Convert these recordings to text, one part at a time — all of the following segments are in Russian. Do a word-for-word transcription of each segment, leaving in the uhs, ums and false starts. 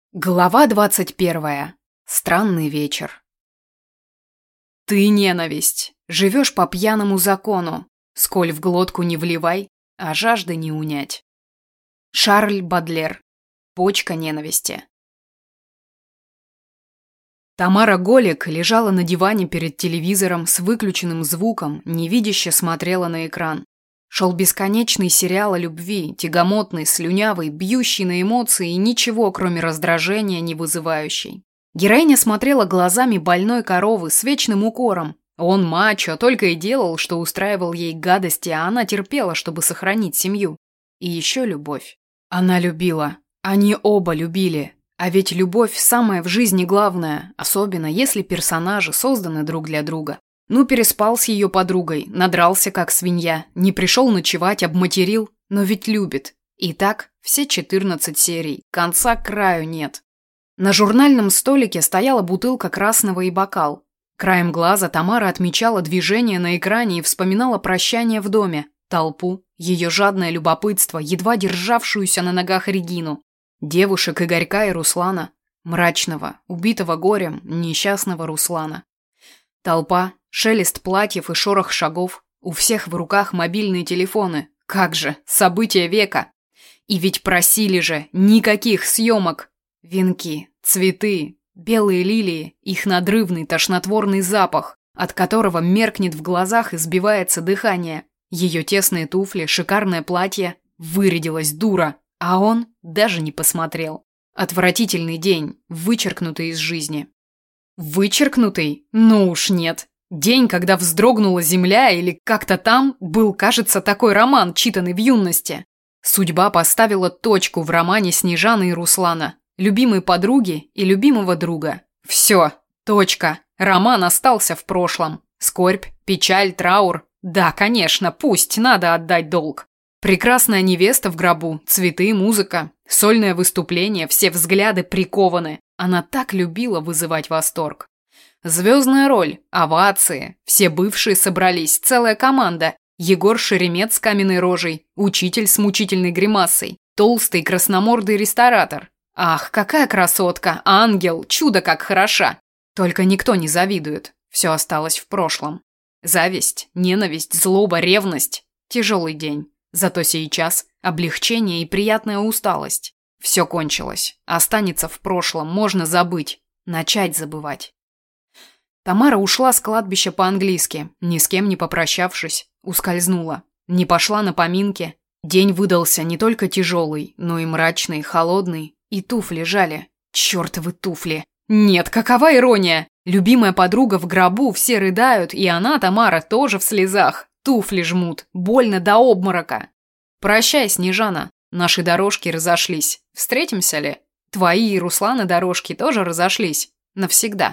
Глава двадцать первая. Странный вечер. Ты ненависть. Живешь по пьяному закону. Сколь в глотку не вливай, а жажды не унять. Шарль Бодлер. Почка ненависти. Тамара Голик лежала на диване перед телевизором с выключенным звуком, невидяще смотрела на экран. Шел бесконечный сериал о любви, тягомотный, слюнявый, бьющий на эмоции и ничего, кроме раздражения, не вызывающий. Героиня смотрела глазами больной коровы с вечным укором. Он, мачо, только и делал, что устраивал ей гадости, а она терпела, чтобы сохранить семью. И еще любовь. Она любила. Они оба любили. А ведь любовь – самое в жизни главное, особенно если персонажи созданы друг для друга. Ну, переспал с ее подругой, надрался как свинья, не пришел ночевать, обматерил, но ведь любит. И так все четырнадцать серий, конца краю нет. На журнальном столике стояла бутылка красного и бокал. Краем глаза Тамара отмечала движение на экране и вспоминала прощание в доме, толпу, ее жадное любопытство, едва державшуюся на ногах Регину, девушек Игорька и Руслана, мрачного, убитого горем, несчастного Руслана. Толпа, шелест платьев и шорох шагов, у всех в руках мобильные телефоны. Как же, событие века. И ведь просили же, никаких съемок. Венки, цветы, белые лилии, их надрывный тошнотворный запах, от которого меркнет в глазах и сбивается дыхание. Ее тесные туфли, шикарное платье. Вырядилась дура, а он даже не посмотрел. Отвратительный день, вычеркнутый из жизни. Вычеркнутый? Ну уж нет. День, когда вздрогнула земля или как-то там, был, кажется, такой роман, читанный в юности. Судьба поставила точку в романе Снежаны и Руслана, любимой подруги и любимого друга. Все, точка. Роман остался в прошлом. Скорбь, печаль, траур. Да, конечно, пусть, надо отдать долг. Прекрасная невеста в гробу, цветы, музыка, сольное выступление, все взгляды прикованы. Она так любила вызывать восторг. Звездная роль, овации, все бывшие собрались, целая команда. Егор Шеремет с каменной рожей, учитель с мучительной гримасой, толстый красномордый ресторатор. Ах, какая красотка, ангел, чудо как хороша. Только никто не завидует, все осталось в прошлом. Зависть, ненависть, злоба, ревность. Тяжелый день. Зато сейчас облегчение и приятная усталость. Все кончилось. Останется в прошлом, можно забыть. Начать забывать. Тамара ушла с кладбища по-английски, ни с кем не попрощавшись, ускользнула. Не пошла на поминки. День выдался не только тяжелый, но и мрачный, холодный. И туфли жали. Чёртовы туфли. Нет, какова ирония! Любимая подруга в гробу, все рыдают, и она, Тамара, тоже в слезах. Туфли жмут, больно до обморока. Прощай, Снежана. Наши дорожки разошлись. Встретимся ли? Твои и Руслана дорожки тоже разошлись. Навсегда.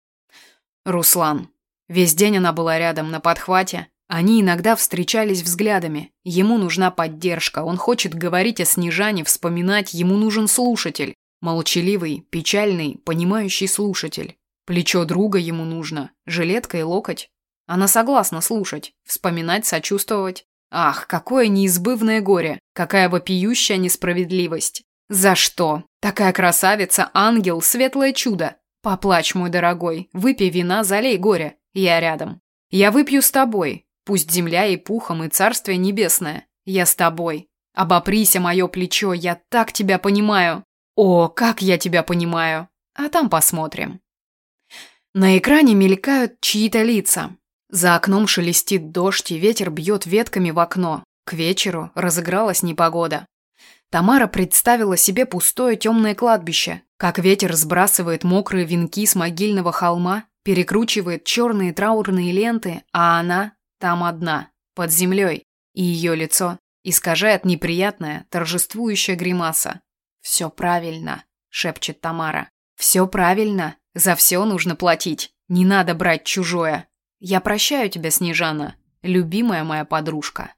Руслан. Весь день она была рядом, на подхвате. Они иногда встречались взглядами. Ему нужна поддержка. Он хочет говорить о Снежане, вспоминать. Ему нужен слушатель. Молчаливый, печальный, понимающий слушатель. Плечо друга ему нужно. Жилетка и локоть. Она согласна слушать, вспоминать, сочувствовать. Ах, какое неизбывное горе, какая вопиющая несправедливость. За что? Такая красавица, ангел, светлое чудо. Поплачь, мой дорогой, выпей вина, залей горе. Я рядом. Я выпью с тобой. Пусть земля и пухом, и царствие небесное. Я с тобой. Обопрись о мое плечо, я так тебя понимаю. О, как я тебя понимаю. А там посмотрим. На экране мелькают чьи-то лица. За окном шелестит дождь, и ветер бьет ветками в окно. К вечеру разыгралась непогода. Тамара представила себе пустое темное кладбище, как ветер сбрасывает мокрые венки с могильного холма, перекручивает черные траурные ленты, а она там одна, под землей, и ее лицо искажает неприятная, торжествующая гримаса. «Все правильно», — шепчет Тамара. «Все правильно, за все нужно платить, не надо брать чужое. Я прощаю тебя, Снежана, любимая моя подружка».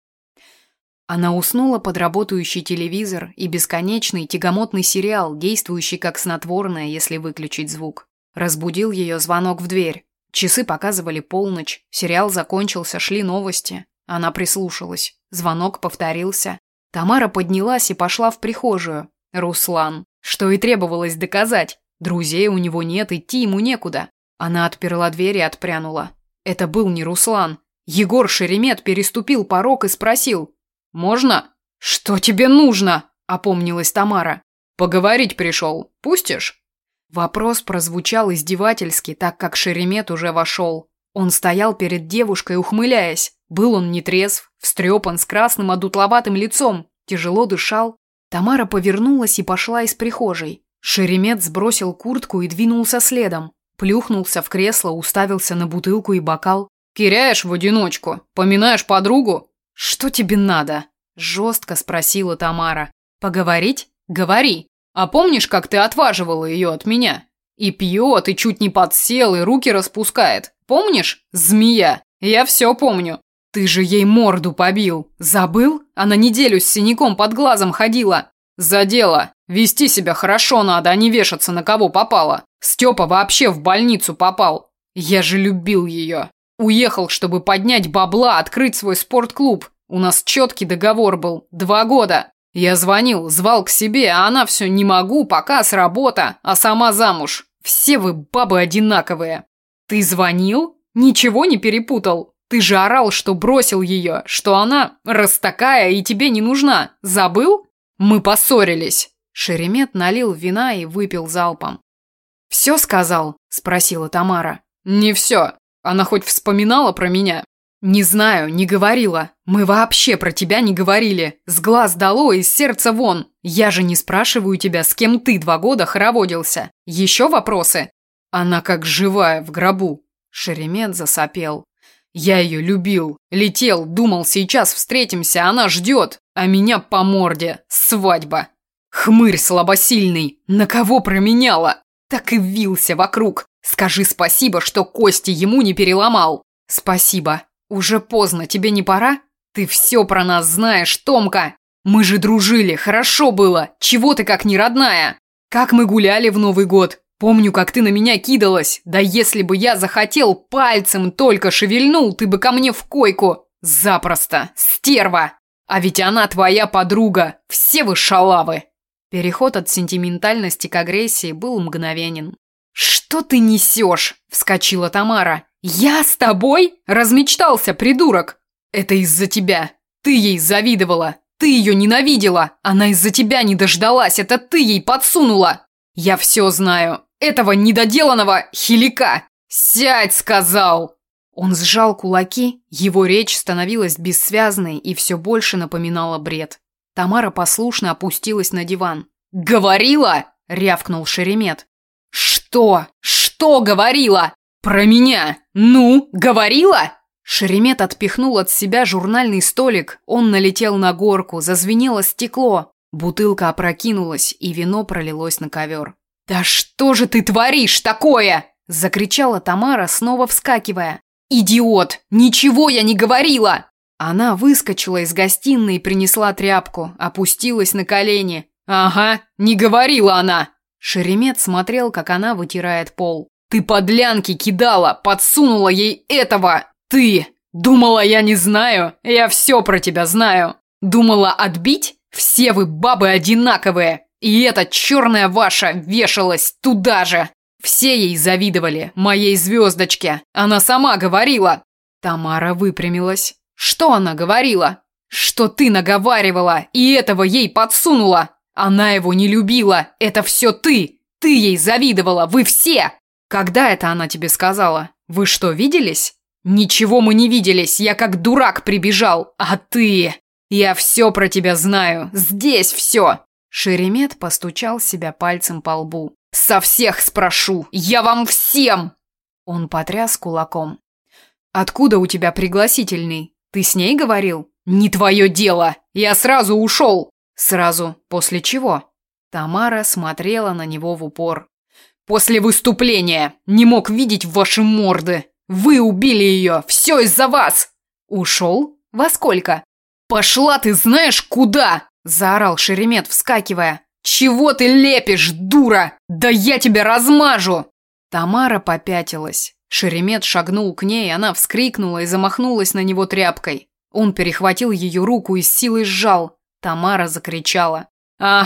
Она уснула под работающий телевизор и бесконечный тягомотный сериал, действующий как снотворное, если выключить звук. Разбудил ее звонок в дверь. Часы показывали полночь, сериал закончился, шли новости. Она прислушалась. Звонок повторился. Тамара поднялась и пошла в прихожую. Руслан. что и требовалось доказать. Друзей у него нет, идти ему некуда. Она отперла дверь и отпрянула. Это был не Руслан. Егор Шеремет переступил порог и спросил: «Можно?» «Что тебе нужно?» – опомнилась Тамара. «Поговорить пришел. Пустишь?» Вопрос прозвучал издевательски, так как Шеремет уже вошел. Он стоял перед девушкой, ухмыляясь. Был он нетрезв, встрепан, с красным одутловатым лицом, тяжело дышал. Тамара повернулась и пошла из прихожей. Шеремет сбросил куртку и двинулся следом. Плюхнулся в кресло, уставился на бутылку и бокал. «Киряешь в одиночку? Поминаешь подругу?» «Что тебе надо?» – жестко спросила Тамара. «Поговорить? Говори. А помнишь, как ты отваживала ее от меня? И пьет, и чуть не подсел, и руки распускает. Помнишь? Змея. Я все помню. Ты же ей морду побил. Забыл? Она неделю с синяком под глазом ходила. За дело. Вести себя хорошо надо, а не вешаться на кого попало. Степа вообще в больницу попал. Я же любил ее. Уехал, чтобы поднять бабла, открыть свой спортклуб. У нас четкий договор был. Два года. Я звонил, звал к себе, а она все не могу, пока с работа, а сама замуж. Все вы бабы одинаковые. Ты звонил? Ничего не перепутал? Ты же орал, что бросил ее, что она раз такая и тебе не нужна. Забыл? Мы поссорились. Шеремет налил вина и выпил залпом. «Все сказал?» – спросила Тамара. «Не все. Она хоть вспоминала про меня?» «Не знаю, не говорила. Мы вообще про тебя не говорили. С глаз долой, из сердца вон. Я же не спрашиваю тебя, с кем ты два года хороводился. Еще вопросы?» «Она как живая в гробу». Шеремет засопел. «Я ее любил. Летел, думал, сейчас встретимся, она ждет. А меня по морде. Свадьба. Хмырь слабосильный. На кого променяла? Так и вился вокруг. Скажи спасибо, что кости ему не переломал». «Спасибо. Уже поздно, тебе не пора? Ты все про нас знаешь, Томка. Мы же дружили, хорошо было. Чего ты как не родная? Как мы гуляли в Новый год. Помню, как ты на меня кидалась. Да если бы я захотел, пальцем только шевельнул, ты бы ко мне в койку. Запросто. Стерва. А ведь она твоя подруга. Все вы шалавы». Переход от сентиментальности к агрессии был мгновенен. «Что ты несешь?» – вскочила Тамара. «Я с тобой? Размечтался, придурок! Это из-за тебя. Ты ей завидовала. Ты ее ненавидела. Она из-за тебя не дождалась. Это ты ей подсунула. Я все знаю. Этого недоделанного хилика. Сядь, сказал!» Он сжал кулаки. Его речь становилась бессвязной и все больше напоминала бред. Тамара послушно опустилась на диван. «Говорила?» – рявкнул Шеремет. «Что? Что говорила? Про меня? Ну, говорила?» Шеремет отпихнул от себя журнальный столик. Он налетел на горку, зазвенело стекло. Бутылка опрокинулась, и вино пролилось на ковер. «Да что же ты творишь такое?» – закричала Тамара, снова вскакивая. «Идиот! Ничего я не говорила!» Она выскочила из гостиной и принесла тряпку, опустилась на колени. «Ага, не говорила она!» Шеремет смотрел, как она вытирает пол. «Ты подлянки кидала, подсунула ей этого! Ты! Думала, я не знаю? Я все про тебя знаю! Думала отбить? Все вы бабы одинаковые! И эта черная ваша вешалась туда же! Все ей завидовали, моей звездочке! Она сама говорила!» Тамара выпрямилась. «Что она говорила? Что ты наговаривала и этого ей подсунула? Она его не любила, это все ты! Ты ей завидовала, вы все!» «Когда это она тебе сказала? Вы что, виделись?» «Ничего мы не виделись, я как дурак прибежал, а ты...» «Я все про тебя знаю, здесь все!» Шеремет постучал себя пальцем по лбу. «Со всех спрошу, я вам всем!» Он потряс кулаком. «Откуда у тебя пригласительный? Ты с ней говорил?» «Не твое дело, я сразу ушел!» «Сразу после чего?» Тамара смотрела на него в упор. «После выступления! Не мог видеть ваши морды! Вы убили ее! Все из-за вас!» «Ушел? Во сколько?» «Пошла ты знаешь куда!» – заорал Шеремет, вскакивая. «Чего ты лепишь, дура? Да я тебя размажу!» Тамара попятилась. Шеремет шагнул к ней, она вскрикнула и замахнулась на него тряпкой. Он перехватил ее руку и с силой сжал. Тамара закричала. «Ага,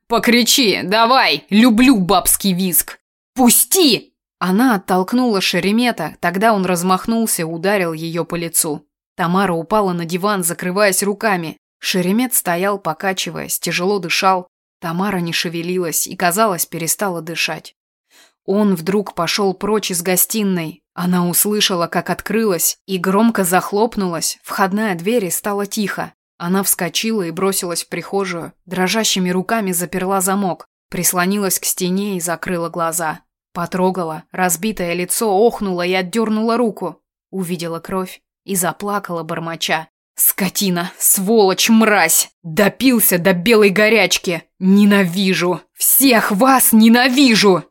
Покричи, давай, люблю бабский визг! Пусти!» Она оттолкнула Шеремета, тогда он размахнулся и ударил ее по лицу. Тамара упала на диван, закрываясь руками. Шеремет стоял, покачиваясь, тяжело дышал. Тамара не шевелилась и, казалось, перестала дышать. Он вдруг пошел прочь из гостиной. Она услышала, как открылась и громко захлопнулась. Входная дверь, и стало тихо. Она вскочила и бросилась в прихожую. Дрожащими руками заперла замок, прислонилась к стене и закрыла глаза. Потрогала, разбитое лицо охнула и отдернула руку. Увидела кровь и заплакала, бормоча. «Скотина! Сволочь! Мразь! Допился до белой горячки! Ненавижу! Всех вас ненавижу!»